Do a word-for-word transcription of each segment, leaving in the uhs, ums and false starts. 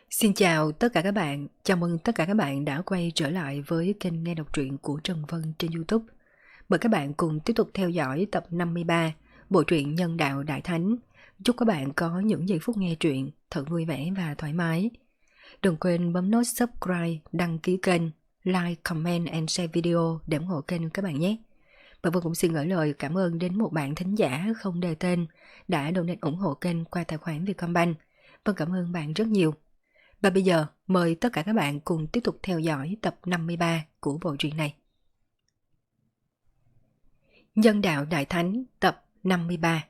Xin chào tất cả các bạn, chào mừng tất cả các bạn đã quay trở lại với kênh nghe đọc truyện của Trần Vân trên YouTube. Mời các bạn cùng tiếp tục theo dõi tập năm mươi ba bộ truyện Nhân đạo Đại Thánh. Chúc các bạn có những giây phút nghe truyện thật vui vẻ và thoải mái. Đừng quên bấm nút subscribe, đăng ký kênh, like, comment and share video để ủng hộ kênh các bạn nhé. Và Vân cũng xin gửi lời cảm ơn đến một bạn thính giả không đề tên đã donate ủng hộ kênh qua tài khoản Vietcombank. Vân cảm ơn bạn rất nhiều. Và bây giờ mời tất cả các bạn cùng tiếp tục theo dõi tập năm mươi ba của bộ truyện này. Nhân đạo Đại Thánh tập năm mươi ba.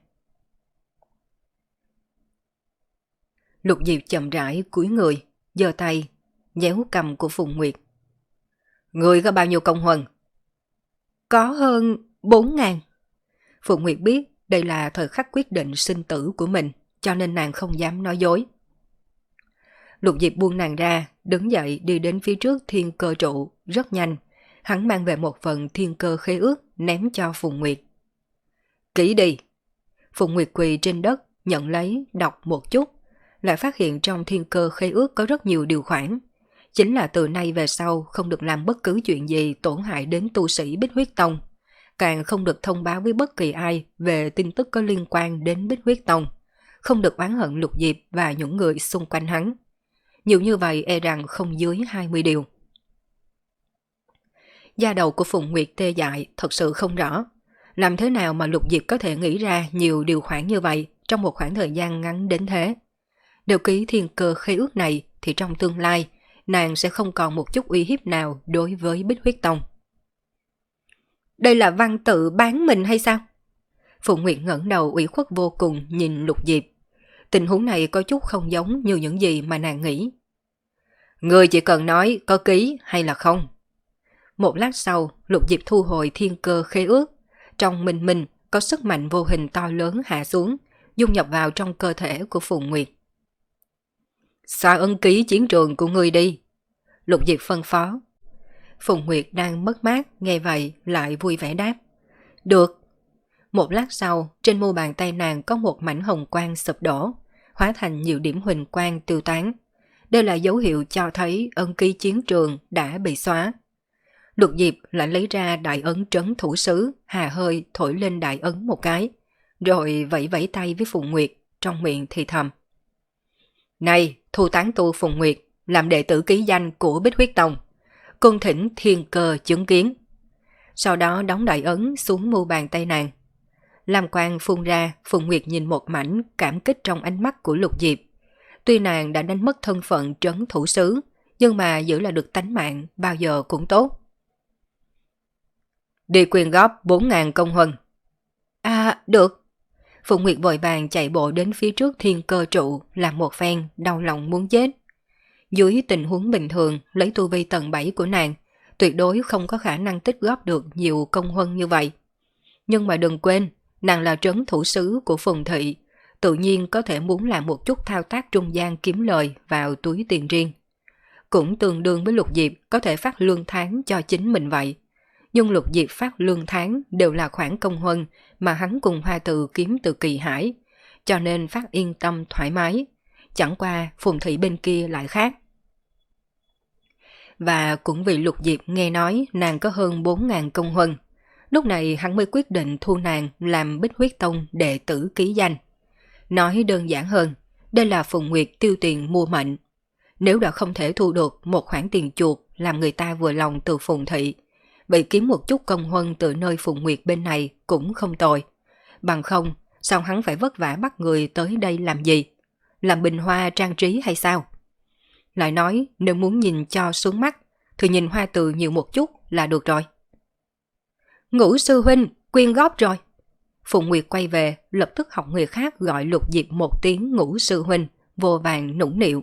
Lục Diệp chậm rãi cúi người, giơ tay, nhéo cầm của Phùng Nguyệt. Người có bao nhiêu công huân? Có hơn bốn ngàn. Phùng Nguyệt biết đây là thời khắc quyết định sinh tử của mình, cho nên nàng không dám nói dối. Lục Diệp buông nàng ra, đứng dậy đi đến phía trước thiên cơ trụ, rất nhanh. Hắn mang về một phần thiên cơ khế ước ném cho Phùng Nguyệt. Kỹ đi. Phùng Nguyệt quỳ trên đất, nhận lấy, đọc một chút. Lại phát hiện trong thiên cơ khế ước có rất nhiều điều khoản. Chính là từ nay về sau không được làm bất cứ chuyện gì tổn hại đến tu sĩ Bích Huyết Tông. Càng không được thông báo với bất kỳ ai về tin tức có liên quan đến Bích Huyết Tông. Không được oán hận Lục Diệp và những người xung quanh hắn. Nhiều như vậy e rằng không dưới hai mươi điều. Da đầu của Phùng Nguyệt tê dại thật sự không rõ. Làm thế nào mà Lục Diệp có thể nghĩ ra nhiều điều khoản như vậy trong một khoảng thời gian ngắn đến thế? Nếu ký thiên cơ khế ước này thì trong tương lai nàng sẽ không còn một chút uy hiếp nào đối với Bích Huyết Tông. Đây là văn tự bán mình hay sao? Phùng Nguyệt ngẩng đầu ủy khuất vô cùng nhìn Lục Diệp. Tình huống này có chút không giống như những gì mà nàng nghĩ. Người chỉ cần nói có ký hay là không. Một lát sau, Lục Diệp thu hồi thiên cơ khế ước. Trong mình mình có sức mạnh vô hình to lớn hạ xuống, dung nhập vào trong cơ thể của Phùng Nguyệt. Xóa ấn ký chiến trường của ngươi đi. Lục Diệp phân phó. Phùng Nguyệt đang mất mát, nghe vậy lại vui vẻ đáp. Được. Một lát sau, trên mu bàn tay nàng có một mảnh hồng quang sụp đổ, hóa thành nhiều điểm huỳnh quang tiêu tán. Đây là dấu hiệu cho thấy ấn ký chiến trường đã bị xóa. Lục Diệp lại lấy ra đại ấn trấn thủ sứ, hà hơi thổi lên đại ấn một cái, rồi vẫy vẫy tay với Phùng Nguyệt, trong miệng thì thầm. Này, thu tán tu Phùng Nguyệt, làm đệ tử ký danh của Bích Huyết Tông. Cung thỉnh thiên cơ chứng kiến. Sau đó đóng đại ấn xuống mu bàn tay nàng. Lam quang phun ra, Phùng Nguyệt nhìn một mảnh cảm kích trong ánh mắt của Lục Diệp. Tuy nàng đã đánh mất thân phận trấn thủ sứ, nhưng mà giữ lại được tánh mạng bao giờ cũng tốt. Đi quyên góp bốn ngàn công huân. À, được. Phùng Nguyệt vội vàng chạy bộ đến phía trước thiên cơ trụ, làm một phen, đau lòng muốn chết. Dưới tình huống bình thường, lấy tu vi tầng bảy của nàng, tuyệt đối không có khả năng tích góp được nhiều công huân như vậy. Nhưng mà đừng quên, nàng là trấn thủ sứ của Phùng Thị, tự nhiên có thể muốn làm một chút thao tác trung gian kiếm lời vào túi tiền riêng. Cũng tương đương với Lục Diệp có thể phát lương tháng cho chính mình vậy. Nhưng Lục Diệp phát lương tháng đều là khoản công huân mà hắn cùng Hoa Từ kiếm từ Kỳ Hải, cho nên phát yên tâm thoải mái. Chẳng qua Phùng Thị bên kia lại khác. Và cũng vì Lục Diệp nghe nói nàng có hơn bốn ngàn công huân, lúc này hắn mới quyết định thu nàng làm Bích Huyết Tông đệ tử ký danh. Nói đơn giản hơn, đây là Phùng Nguyệt tiêu tiền mua mệnh. Nếu đã không thể thu được một khoản tiền chuộc làm người ta vừa lòng từ Phùng Thị, vậy kiếm một chút công huân từ nơi Phùng Nguyệt bên này cũng không tồi. Bằng không, sao hắn phải vất vả bắt người tới đây làm gì? Làm bình hoa trang trí hay sao? Lại nói, nếu muốn nhìn cho xuống mắt, thì nhìn Hoa Từ nhiều một chút là được rồi. Ngũ sư huynh, quyên góp rồi. Phùng Nguyệt quay về, lập tức học người khác gọi Lục Diệp một tiếng ngũ sư huynh, vô vàng nũng nịu.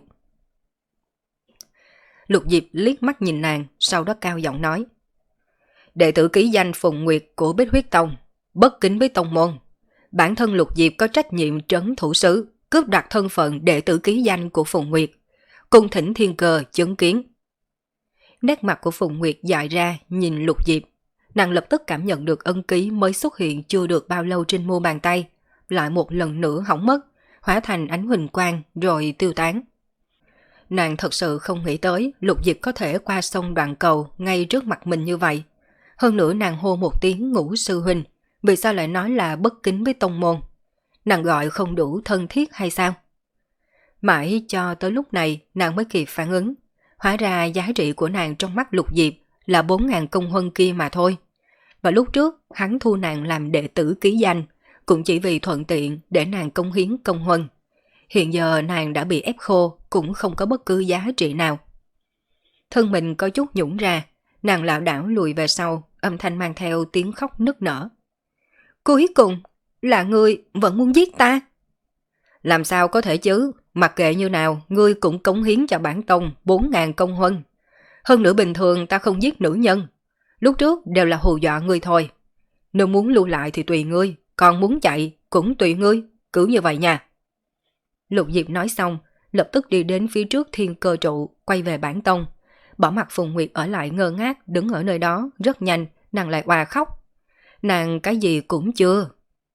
Lục Diệp liếc mắt nhìn nàng, sau đó cao giọng nói. Đệ tử ký danh Phùng Nguyệt của Bích Huyết Tông, bất kính với tông môn. Bản thân Lục Diệp có trách nhiệm trấn thủ sứ, cướp đoạt thân phận đệ tử ký danh của Phùng Nguyệt. Cung thỉnh thiên cơ chứng kiến. Nét mặt của Phùng Nguyệt dại ra nhìn Lục Diệp. Nàng lập tức cảm nhận được ân ký mới xuất hiện chưa được bao lâu trên mu bàn tay, lại một lần nữa hỏng mất, hóa thành ánh huỳnh quang rồi tiêu tán. Nàng thật sự không nghĩ tới Lục Diệp có thể qua sông Đoạn Cầu ngay trước mặt mình như vậy. Hơn nữa nàng hô một tiếng Ngũ sư huynh, vì sao lại nói là bất kính với tông môn? Nàng gọi không đủ thân thiết hay sao? Mãi cho tới lúc này nàng mới kịp phản ứng. Hóa ra giá trị của nàng trong mắt Lục Diệp là bốn ngàn công huân kia mà thôi. Và lúc trước hắn thu nàng làm đệ tử ký danh, cũng chỉ vì thuận tiện để nàng công hiến công huân. Hiện giờ nàng đã bị ép khô, cũng không có bất cứ giá trị nào. Thân mình có chút nhũn ra, nàng lảo đảo lùi về sau, âm thanh mang theo tiếng khóc nức nở. Cuối cùng, là ngươi vẫn muốn giết ta? Làm sao có thể chứ, mặc kệ như nào, ngươi cũng cống hiến cho bản tông bốn ngàn công huân. Hơn nữa bình thường ta không giết nữ nhân. Lúc trước đều là hù dọa ngươi thôi. Nếu muốn lưu lại thì tùy ngươi, còn muốn chạy cũng tùy ngươi, cứ như vậy nha. Lục Diệp nói xong, lập tức đi đến phía trước thiên cơ trụ, quay về bản tông. Bỏ mặt Phùng Nguyệt ở lại ngơ ngác đứng ở nơi đó, rất nhanh, nàng lại òa khóc. Nàng cái gì cũng chưa.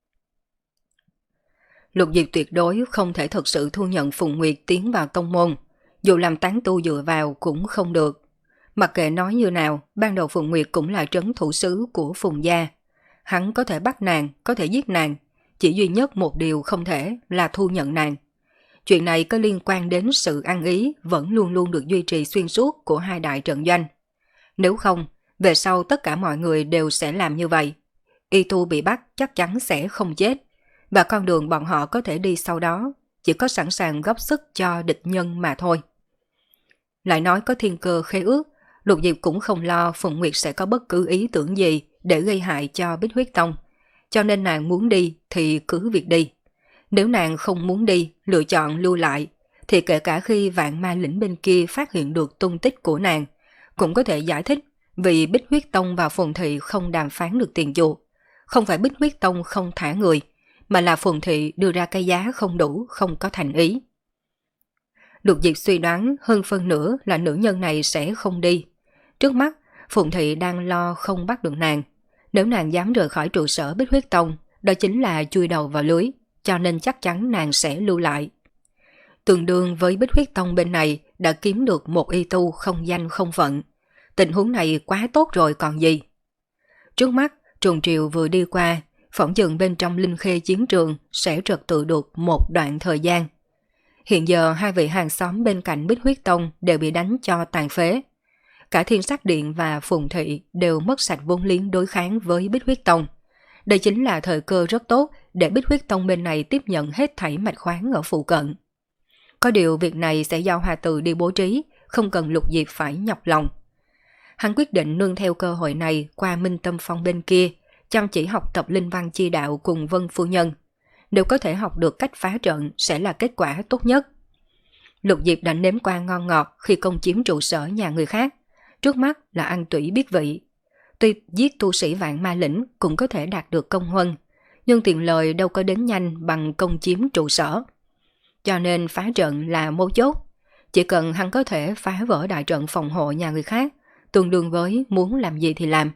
Lục Diệp tuyệt đối không thể thực sự thu nhận Phùng Nguyệt tiến vào tông môn, dù làm tán tu dựa vào cũng không được. Mặc kệ nói như nào, ban đầu Phùng Nguyệt cũng là trấn thủ sứ của Phùng gia. Hắn có thể bắt nàng, có thể giết nàng, chỉ duy nhất một điều không thể là thu nhận nàng. Chuyện này có liên quan đến sự ăn ý vẫn luôn luôn được duy trì xuyên suốt của hai đại trận doanh. Nếu không, về sau tất cả mọi người đều sẽ làm như vậy. Y tu bị bắt chắc chắn sẽ không chết, và con đường bọn họ có thể đi sau đó chỉ có sẵn sàng góp sức cho địch nhân mà thôi. Lại nói có thiên cơ khế ước, Lục Diệp cũng không lo Phùng Nguyệt sẽ có bất cứ ý tưởng gì để gây hại cho Bích Huyết Tông, cho nên nàng muốn đi thì cứ việc đi. Nếu nàng không muốn đi, lựa chọn lưu lại, thì kể cả khi Vạn Ma Lĩnh bên kia phát hiện được tung tích của nàng, cũng có thể giải thích vì Bích Huyết Tông và Phùng Thị không đàm phán được tiền chuộc. Không phải Bích Huyết Tông không thả người, mà là Phùng Thị đưa ra cái giá không đủ, không có thành ý. Lục Diệp suy đoán hơn phân nửa là nữ nhân này sẽ không đi. Trước mắt, Phùng Thị đang lo không bắt được nàng. Nếu nàng dám rời khỏi trụ sở Bích Huyết Tông, đó chính là chui đầu vào lưới, cho nên chắc chắn nàng sẽ lưu lại. Tương đương với Bích Huyết Tông bên này đã kiếm được một y tu không danh không phận. Tình huống này quá tốt rồi còn gì. Trước mắt, Trùng Triều vừa đi qua, phỏng chừng bên trong Linh Khê chiến trường sẽ trật tự được một đoạn thời gian. Hiện giờ hai vị hàng xóm bên cạnh Bích Huyết Tông đều bị đánh cho tàn phế. Cả Thiên Sắc Điện và Phùng Thị đều mất sạch vốn liếng đối kháng với Bích Huyết Tông. Đây chính là thời cơ rất tốt để Bích Huyết Tông bên này tiếp nhận hết thảy mạch khoáng ở phụ cận. Có điều việc này sẽ do Hòa Từ đi bố trí, không cần Lục Diệp phải nhọc lòng. Hắn quyết định nương theo cơ hội này qua Minh Tâm Phong bên kia, chăm chỉ học tập linh văn chi đạo cùng Vân Phu Nhân. Nếu có thể học được cách phá trận sẽ là kết quả tốt nhất. Lục Diệp đã nếm qua ngon ngọt khi công chiếm trụ sở nhà người khác. Trước mắt là ăn tủy biết vị. Tuy giết tu sĩ Vạn Ma Lĩnh cũng có thể đạt được công huân, nhưng tiền lời đâu có đến nhanh bằng công chiếm trụ sở. Cho nên phá trận là mấu chốt. Chỉ cần hắn có thể phá vỡ đại trận phòng hộ nhà người khác, tương đương với muốn làm gì thì làm.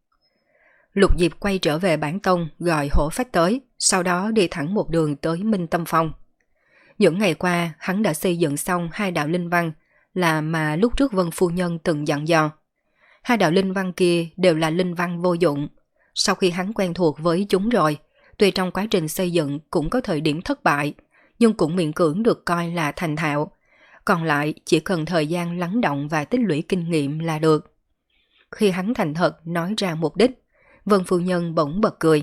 Lục Diệp quay trở về bản tông gọi Hổ Phách tới, sau đó đi thẳng một đường tới Minh Tâm Phong. Những ngày qua hắn đã xây dựng xong hai đạo linh văn là mà lúc trước Vân Phu Nhân từng dặn dò. Hai đạo linh văn kia đều là linh văn vô dụng. Sau khi hắn quen thuộc với chúng rồi, tuy trong quá trình xây dựng cũng có thời điểm thất bại, nhưng cũng miễn cưỡng được coi là thành thạo. Còn lại chỉ cần thời gian lắng động và tích lũy kinh nghiệm là được. Khi hắn thành thật nói ra mục đích, Vân Phu Nhân bỗng bật cười.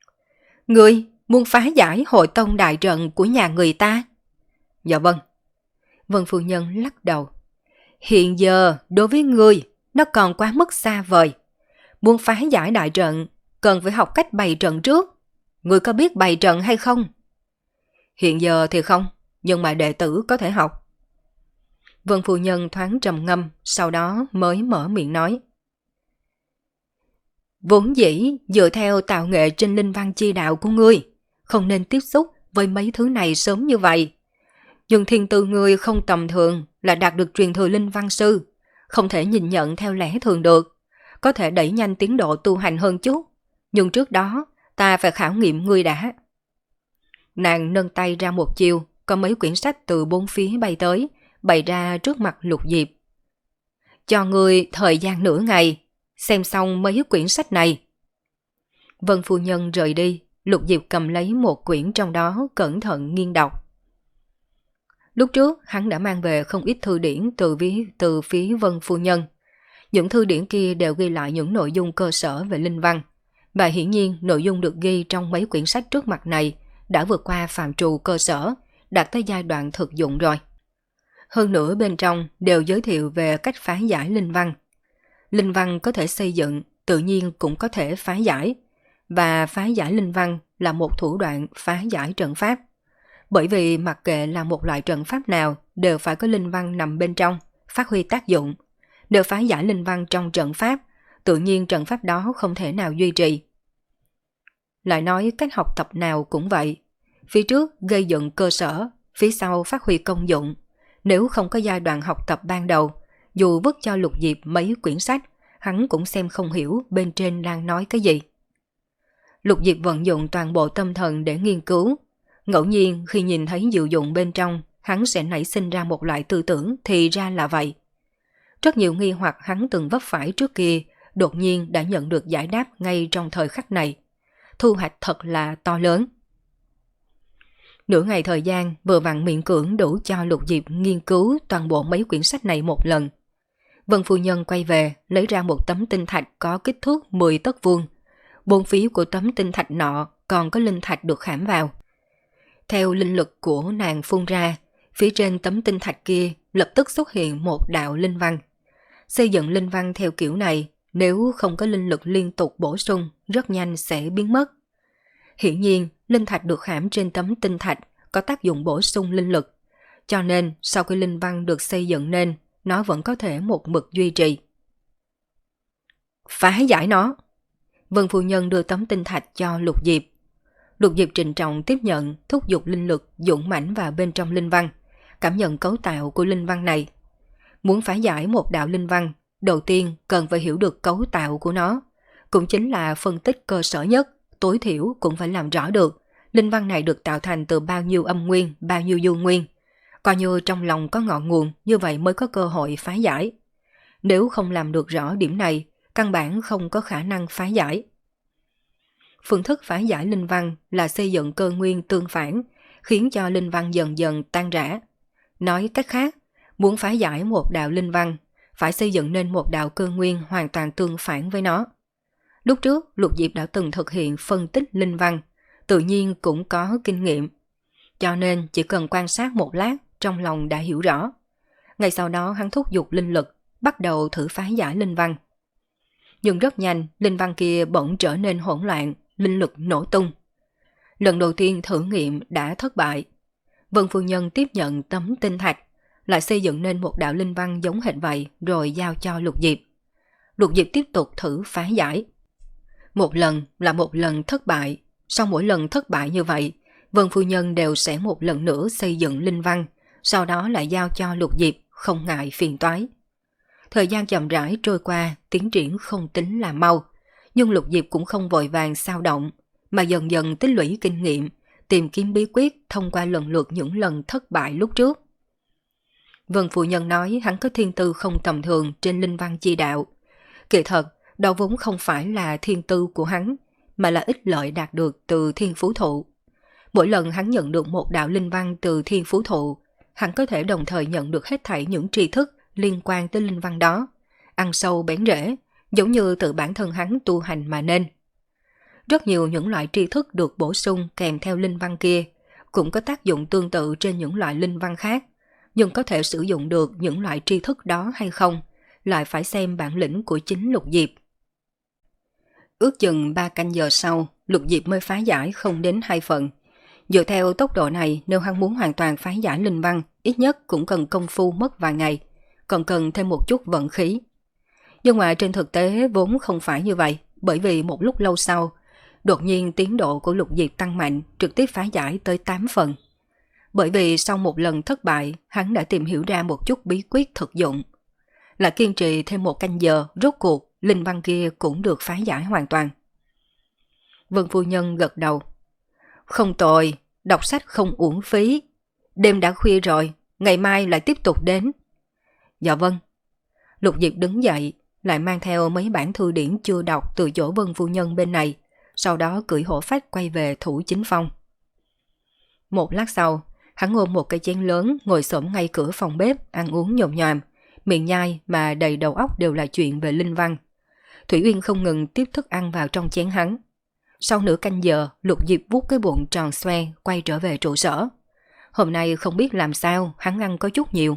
Ngươi muốn phá giải hội tông đại trận của nhà người ta? Dạ vâng. Vân Phu Nhân lắc đầu. Hiện giờ đối với ngươi nó còn quá mức xa vời. Muốn phá giải đại trận cần phải học cách bày trận trước. Ngươi có biết bày trận hay không? Hiện giờ thì không, nhưng mà đệ tử có thể học. Vân Phu Nhân thoáng trầm ngâm, sau đó mới mở miệng nói. Vốn dĩ dựa theo tạo nghệ trên linh văn chi đạo của ngươi, không nên tiếp xúc với mấy thứ này sớm như vậy. Nhưng thiên tư ngươi không tầm thường là đạt được truyền thừa linh văn sư, không thể nhìn nhận theo lẽ thường được, có thể đẩy nhanh tiến độ tu hành hơn chút, nhưng trước đó ta phải khảo nghiệm ngươi đã. Nàng nâng tay ra một chiều, có mấy quyển sách từ bốn phía bay tới, bày ra trước mặt Lục Diệp. Cho ngươi thời gian nửa ngày, xem xong mấy quyển sách này. Vân phu nhân rời đi, Lục Diệp cầm lấy một quyển trong đó cẩn thận nghiên đọc. Lúc trước hắn đã mang về không ít thư điển từ, ví, từ phía Vân phu nhân. Những thư điển kia đều ghi lại những nội dung cơ sở về linh văn, và hiển nhiên nội dung được ghi trong mấy quyển sách trước mặt này đã vượt qua phạm trù cơ sở, đạt tới giai đoạn thực dụng rồi. Hơn nữa bên trong đều giới thiệu về cách phá giải linh văn. Linh văn có thể xây dựng, tự nhiên cũng có thể phá giải, và phá giải linh văn là một thủ đoạn phá giải trận pháp. Bởi vì mặc kệ là một loại trận pháp nào đều phải có linh văn nằm bên trong, phát huy tác dụng. Đều phá giải linh văn trong trận pháp, tự nhiên trận pháp đó không thể nào duy trì. Lại nói cách học tập nào cũng vậy. Phía trước gây dựng cơ sở, phía sau phát huy công dụng. Nếu không có giai đoạn học tập ban đầu, dù vứt cho Lục Diệp mấy quyển sách, hắn cũng xem không hiểu bên trên đang nói cái gì. Lục Diệp vận dụng toàn bộ tâm thần để nghiên cứu. Ngẫu nhiên khi nhìn thấy diệu dụng bên trong, hắn sẽ nảy sinh ra một loại tư tưởng thì ra là vậy. Rất nhiều nghi hoặc hắn từng vấp phải trước kia, đột nhiên đã nhận được giải đáp ngay trong thời khắc này. Thu hoạch thật là to lớn. Nửa ngày thời gian vừa vặn miễn cưỡng đủ cho Lục Diệp nghiên cứu toàn bộ mấy quyển sách này một lần. Vân phu nhân quay về lấy ra một tấm tinh thạch có kích thước mười tấc vuông. Bốn phía của tấm tinh thạch nọ còn có linh thạch được khảm vào. Theo linh lực của nàng phun ra, phía trên tấm tinh thạch kia lập tức xuất hiện một đạo linh văn. Xây dựng linh văn theo kiểu này, nếu không có linh lực liên tục bổ sung, rất nhanh sẽ biến mất. Hiển nhiên, linh thạch được khảm trên tấm tinh thạch có tác dụng bổ sung linh lực, cho nên sau khi linh văn được xây dựng nên, nó vẫn có thể một mực duy trì. Phá giải nó! Vân phu nhân đưa tấm tinh thạch cho Lục Diệp. Lục Diệp trịnh trọng tiếp nhận, thúc giục linh lực dũng mãnh vào bên trong linh văn, cảm nhận cấu tạo của linh văn này. Muốn phá giải một đạo linh văn, đầu tiên cần phải hiểu được cấu tạo của nó, cũng chính là phân tích cơ sở nhất, tối thiểu cũng phải làm rõ được linh văn này được tạo thành từ bao nhiêu âm nguyên, bao nhiêu du nguyên. Coi như trong lòng có ngọn nguồn, như vậy mới có cơ hội phá giải. Nếu không làm được rõ điểm này, căn bản không có khả năng phá giải. Phương thức phá giải linh văn là xây dựng cơ nguyên tương phản, khiến cho linh văn dần dần tan rã. Nói cách khác, muốn phá giải một đạo linh văn, phải xây dựng nên một đạo cơ nguyên hoàn toàn tương phản với nó. Lúc trước, Lục Diệp đã từng thực hiện phân tích linh văn, tự nhiên cũng có kinh nghiệm. Cho nên chỉ cần quan sát một lát, trong lòng đã hiểu rõ. Ngay sau đó hắn thúc giục linh lực, bắt đầu thử phá giải linh văn. Nhưng rất nhanh, linh văn kia bỗng trở nên hỗn loạn, linh lực nổ tung. Lần đầu tiên thử nghiệm đã thất bại. Vân phu nhân tiếp nhận tấm tinh thạch, lại xây dựng nên một đạo linh văn giống hệt vậy rồi giao cho Lục Diệp. Lục Diệp tiếp tục thử phá giải. Một lần là một lần thất bại, sau mỗi lần thất bại như vậy, Vân phu nhân đều sẽ một lần nữa xây dựng linh văn, sau đó lại giao cho Lục Diệp, không ngại phiền toái. Thời gian chậm rãi trôi qua, tiến triển không tính là mau, nhưng Lục Diệp cũng không vội vàng xao động, mà dần dần tích lũy kinh nghiệm, tìm kiếm bí quyết thông qua lần lượt những lần thất bại lúc trước. Vân phu nhân nói hắn có thiên tư không tầm thường trên linh văn chi đạo. Kỳ thật, đó vốn không phải là thiên tư của hắn, mà là ích lợi đạt được từ thiên phú thụ. Mỗi lần hắn nhận được một đạo linh văn từ thiên phú thụ, hắn có thể đồng thời nhận được hết thảy những tri thức liên quan tới linh văn đó, ăn sâu bén rễ, giống như tự bản thân hắn tu hành mà nên. Rất nhiều những loại tri thức được bổ sung kèm theo linh văn kia, cũng có tác dụng tương tự trên những loại linh văn khác, nhưng có thể sử dụng được những loại tri thức đó hay không, lại phải xem bản lĩnh của chính Lục Diệp. Ước chừng ba canh giờ sau, Lục Diệp mới phá giải không đến hai phần. Dựa theo tốc độ này, nếu hắn muốn hoàn toàn phá giải linh văn, ít nhất cũng cần công phu mất vài ngày, còn cần thêm một chút vận khí. Nhưng mà trên thực tế vốn không phải như vậy, bởi vì một lúc lâu sau, đột nhiên tiến độ của Lục Diệp tăng mạnh, trực tiếp phá giải tới tám phần. Bởi vì sau một lần thất bại, hắn đã tìm hiểu ra một chút bí quyết thực dụng. Là kiên trì thêm một canh giờ, rốt cuộc, linh văn kia cũng được phá giải hoàn toàn. Vân phu nhân gật đầu. Không tồi, đọc sách không uổng phí. Đêm đã khuya rồi, ngày mai lại tiếp tục đến. Dạ vâng. Lục Diệp đứng dậy, lại mang theo mấy bản thư điển chưa đọc từ chỗ Vân phu nhân bên này, sau đó cưỡi hổ phách quay về thủ chính phong. Một lát sau, hắn ôm một cái chén lớn ngồi xổm ngay cửa phòng bếp ăn uống nhồm nhòm, miệng nhai mà đầy đầu óc đều là chuyện về Linh Văn. Thủy Uyên không ngừng tiếp thức ăn vào trong chén hắn. Sau nửa canh giờ, Lục Diệp vuốt cái bụng tròn xoe quay trở về trụ sở. Hôm nay không biết làm sao, hắn ăn có chút nhiều.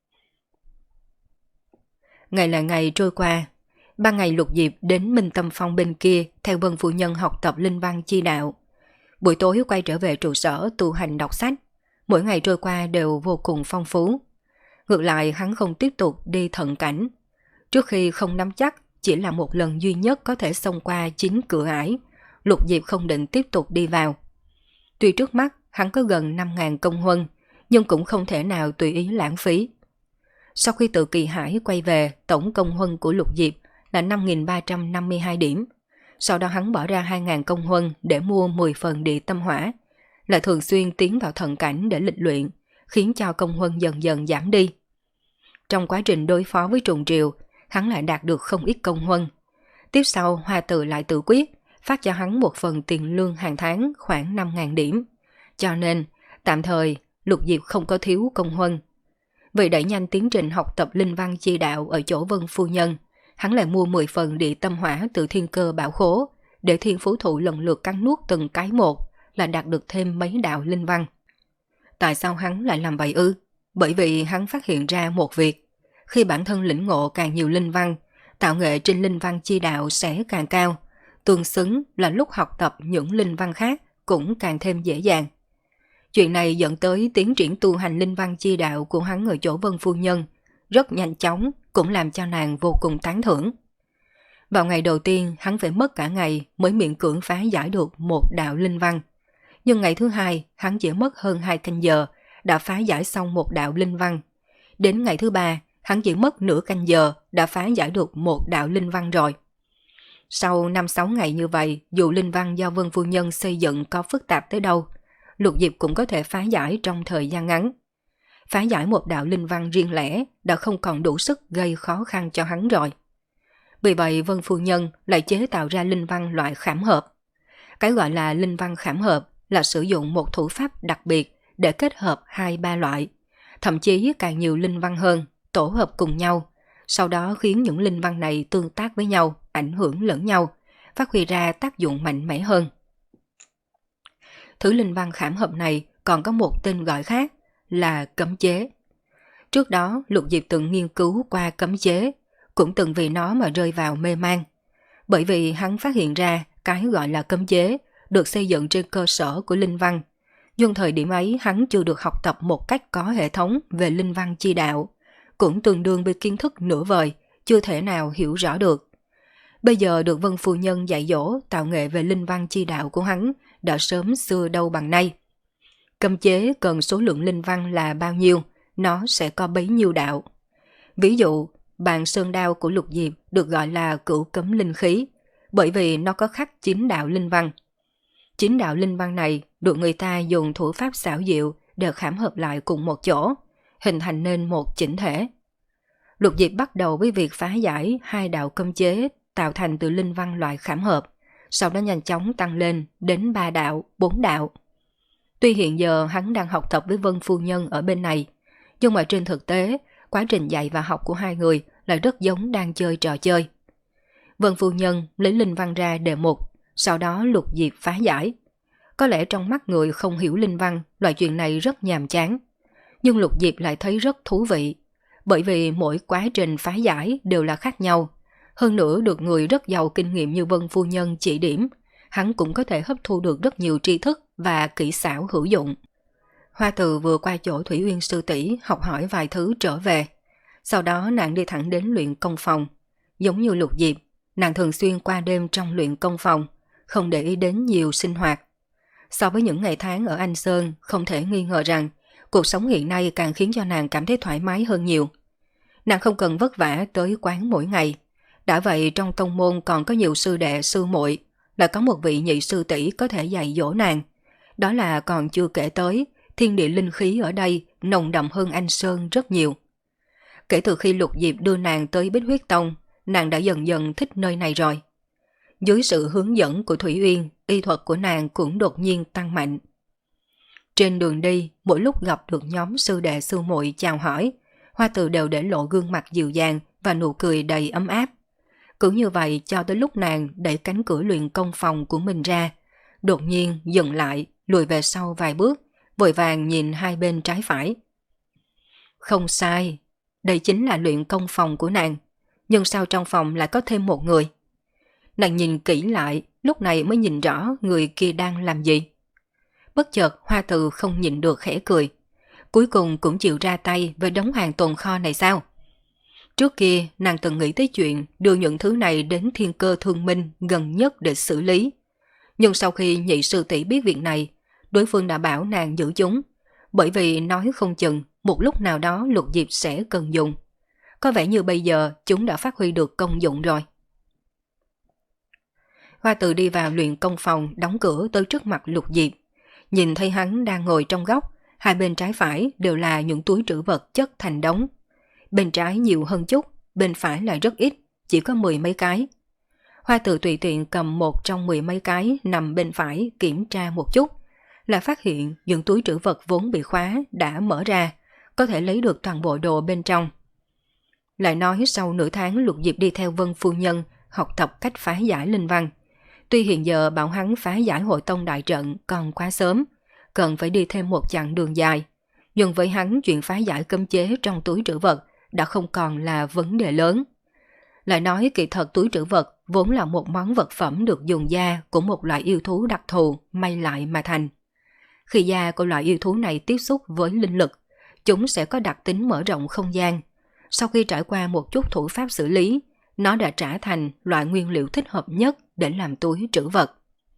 Ngày là ngày trôi qua. Ban ngày Lục Diệp đến Minh Tâm Phong bên kia theo Vân phu nhân học tập Linh Văn chi đạo. Buổi tối quay trở về trụ sở tu hành đọc sách. Mỗi ngày trôi qua đều vô cùng phong phú. Ngược lại hắn không tiếp tục đi thận cảnh. Trước khi không nắm chắc chỉ là một lần duy nhất có thể xông qua chín cửa ải, Lục Diệp không định tiếp tục đi vào. Tuy trước mắt hắn có gần năm nghìn công huân, nhưng cũng không thể nào tùy ý lãng phí. Sau khi từ Kỳ Hải quay về, tổng công huân của Lục Diệp là năm nghìn ba trăm năm mươi hai điểm. Sau đó hắn bỏ ra hai nghìn công huân để mua mười phần địa tâm hỏa, lại thường xuyên tiến vào thận cảnh để lịch luyện, khiến cho công huân dần dần giảm đi. Trong quá trình đối phó với trùng triều, hắn lại đạt được không ít công huân. Tiếp sau Hoa Tự lại tự quyết, phát cho hắn một phần tiền lương hàng tháng khoảng năm nghìn điểm. Cho nên, tạm thời, Lục Diệp không có thiếu công huân. Vì đẩy nhanh tiến trình học tập Linh Văn chi đạo ở chỗ Vân phu nhân, hắn lại mua mười phần địa tâm hỏa từ thiên cơ bảo khố, để thiên phú thụ lần lượt cắn nuốt từng cái một, là đạt được thêm mấy đạo Linh Văn. Tại sao hắn lại làm vậy ư? Bởi vì hắn phát hiện ra một việc. Khi bản thân lĩnh ngộ càng nhiều Linh Văn, tạo nghệ trên Linh Văn chi đạo sẽ càng cao, tương xứng là lúc học tập những Linh Văn khác cũng càng thêm dễ dàng. Chuyện này dẫn tới tiến triển tu hành Linh Văn chi đạo của hắn ở chỗ Vân phu nhân rất nhanh chóng, cũng làm cho nàng vô cùng tán thưởng. Vào ngày đầu tiên hắn phải mất cả ngày mới miễn cưỡng phá giải được một đạo Linh Văn. Nhưng ngày thứ hai hắn chỉ mất hơn hai canh giờ đã phá giải xong một đạo Linh Văn. Đến ngày thứ ba hắn chỉ mất nửa canh giờ đã phá giải được một đạo Linh Văn rồi. Sau năm sáu ngày như vậy, dù Linh Văn do Vân phu nhân xây dựng có phức tạp tới đâu, Lục Diệp cũng có thể phá giải trong thời gian ngắn. Phá giải một đạo Linh Văn riêng lẻ đã không còn đủ sức gây khó khăn cho hắn rồi. Vì vậy Vân phu nhân lại chế tạo ra Linh Văn loại khảm hợp. Cái gọi là Linh Văn khảm hợp là sử dụng một thủ pháp đặc biệt để kết hợp hai ba loại, thậm chí càng nhiều Linh Văn hơn, tổ hợp cùng nhau, sau đó khiến những Linh Văn này tương tác với nhau, ảnh hưởng lẫn nhau, phát huy ra tác dụng mạnh mẽ hơn. Thứ Linh Văn khảm hợp này còn có một tên gọi khác là cấm chế. Trước đó Lục Diệp từng nghiên cứu qua cấm chế, cũng từng vì nó mà rơi vào mê man. Bởi vì hắn phát hiện ra cái gọi là cấm chế được xây dựng trên cơ sở của Linh Văn. Nhưng thời điểm ấy hắn chưa được học tập một cách có hệ thống về Linh Văn chi đạo, cũng tương đương với kiến thức nửa vời, chưa thể nào hiểu rõ được. Bây giờ được Vân phu nhân dạy dỗ tạo nghệ về Linh Văn chi đạo của hắn đã sớm xưa đâu bằng nay. Cấm chế cần số lượng Linh Văn là bao nhiêu, nó sẽ có bấy nhiêu đạo. Ví dụ, bàn sơn đao của Lục Diệp được gọi là cửu cấm linh khí, bởi vì nó có khắc chín đạo Linh Văn. Chín đạo Linh Văn này được người ta dùng thủ pháp xảo diệu để khảm hợp lại cùng một chỗ, hình thành nên một chỉnh thể. Lục Diệp bắt đầu với việc phá giải hai đạo cấm chế tạo thành từ Linh Văn loại khảm hợp, sau đó nhanh chóng tăng lên đến ba đạo, bốn đạo. Tuy hiện giờ hắn đang học tập với Vân phu nhân ở bên này, nhưng mà trên thực tế, quá trình dạy và học của hai người lại rất giống đang chơi trò chơi. Vân phu nhân lấy Linh Văn ra đề mục, sau đó Lục Diệp phá giải. Có lẽ trong mắt người không hiểu Linh Văn, loại chuyện này rất nhàm chán. Nhưng Lục Diệp lại thấy rất thú vị, bởi vì mỗi quá trình phá giải đều là khác nhau. Hơn nữa được người rất giàu kinh nghiệm như Vân phu nhân chỉ điểm, hắn cũng có thể hấp thu được rất nhiều tri thức và kỹ xảo hữu dụng. Hoa Từ vừa qua chỗ Thủy Uyên sư tỷ học hỏi vài thứ trở về. Sau đó nàng đi thẳng đến luyện công phòng. Giống như Lục Diệp, nàng thường xuyên qua đêm trong luyện công phòng, không để ý đến nhiều sinh hoạt. So với những ngày tháng ở Anh Sơn, không thể nghi ngờ rằng cuộc sống hiện nay càng khiến cho nàng cảm thấy thoải mái hơn nhiều. Nàng không cần vất vả tới quán mỗi ngày. Đã vậy trong tông môn còn có nhiều sư đệ sư muội, lại có một vị nhị sư tỷ có thể dạy dỗ nàng. Đó là còn chưa kể tới thiên địa linh khí ở đây nồng đậm hơn Anh Sơn rất nhiều. Kể từ khi Lục Diệp đưa nàng tới Bích Huyết Tông, nàng đã dần dần thích nơi này rồi. Dưới sự hướng dẫn của Thủy Uyên, y thuật của nàng cũng đột nhiên tăng mạnh. Trên đường đi, mỗi lúc gặp được nhóm sư đệ sư muội chào hỏi, Hoa Từ đều để lộ gương mặt dịu dàng và nụ cười đầy ấm áp. Cứ như vậy cho tới lúc nàng đẩy cánh cửa luyện công phòng của mình ra, đột nhiên dừng lại, lùi về sau vài bước, vội vàng nhìn hai bên trái phải. Không sai, đây chính là luyện công phòng của nàng, nhưng sao trong phòng lại có thêm một người? Nàng nhìn kỹ lại, lúc này mới nhìn rõ người kia đang làm gì. Bất chợt Hoa Từ không nhịn được khẽ cười. Cuối cùng cũng chịu ra tay với đống hàng tồn kho này sao? Trước kia nàng từng nghĩ tới chuyện đưa những thứ này đến Thiên Cơ Thương Minh gần nhất để xử lý. Nhưng sau khi nhị sư tỷ biết việc này, đối phương đã bảo nàng giữ chúng, bởi vì nói không chừng một lúc nào đó Lục Diệp sẽ cần dùng. Có vẻ như bây giờ chúng đã phát huy được công dụng rồi. Hoa Từ đi vào luyện công phòng, đóng cửa tới trước mặt Lục Diệp. Nhìn thấy hắn đang ngồi trong góc, hai bên trái phải đều là những túi trữ vật chất thành đống. Bên trái nhiều hơn chút, bên phải lại rất ít, chỉ có mười mấy cái. Hoa Từ tùy tiện cầm một trong mười mấy cái nằm bên phải kiểm tra một chút, là phát hiện những túi trữ vật vốn bị khóa đã mở ra, có thể lấy được toàn bộ đồ bên trong. Lại nói sau nửa tháng Lục Diệp đi theo Vân Phu Nhân học tập cách phá giải linh văn. Tuy hiện giờ bảo hắn phá giải hội tông đại trận còn quá sớm, cần phải đi thêm một chặng đường dài. Nhưng với hắn chuyện phá giải cấm chế trong túi trữ vật đã không còn là vấn đề lớn. Lại nói kỳ thật túi trữ vật vốn là một món vật phẩm được dùng da của một loại yêu thú đặc thù may lại mà thành. Khi da của loại yêu thú này tiếp xúc với linh lực, chúng sẽ có đặc tính mở rộng không gian. Sau khi trải qua một chút thủ pháp xử lý, nó đã trở thành loại nguyên liệu thích hợp nhất để làm túi trữ vật.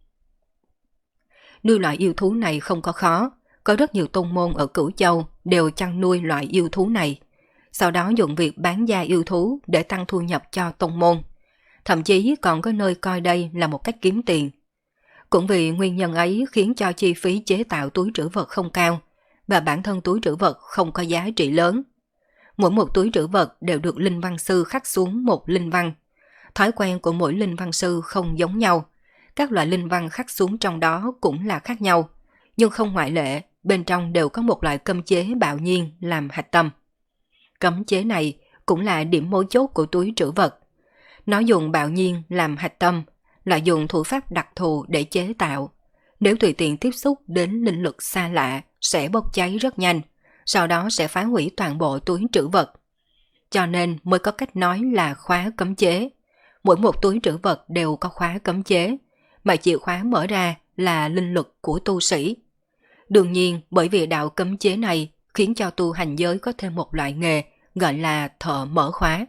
Nuôi loại yêu thú này không có khó, có rất nhiều tôn môn ở Cửu Châu đều chăn nuôi loại yêu thú này. Sau đó dùng việc bán da yêu thú để tăng thu nhập cho tôn môn. Thậm chí còn có nơi coi đây là một cách kiếm tiền. Cũng vì nguyên nhân ấy khiến cho chi phí chế tạo túi trữ vật không cao và bản thân túi trữ vật không có giá trị lớn. Mỗi một túi trữ vật đều được linh văn sư khắc xuống một linh văn. Thói quen của mỗi linh văn sư không giống nhau. Các loại linh văn khắc xuống trong đó cũng là khác nhau. Nhưng không ngoại lệ, bên trong đều có một loại cấm chế bạo nhiên làm hạch tâm. Cấm chế này cũng là điểm mấu chốt của túi trữ vật. Nó dùng bạo nhiên làm hạch tâm, lại dùng thủ pháp đặc thù để chế tạo. Nếu tùy tiện tiếp xúc đến linh lực xa lạ, sẽ bốc cháy rất nhanh, sau đó sẽ phá hủy toàn bộ túi trữ vật. Cho nên mới có cách nói là khóa cấm chế. Mỗi một túi trữ vật đều có khóa cấm chế, mà chìa khóa mở ra là linh lực của tu sĩ. Đương nhiên, bởi vì đạo cấm chế này khiến cho tu hành giới có thêm một loại nghề gọi là thợ mở khóa.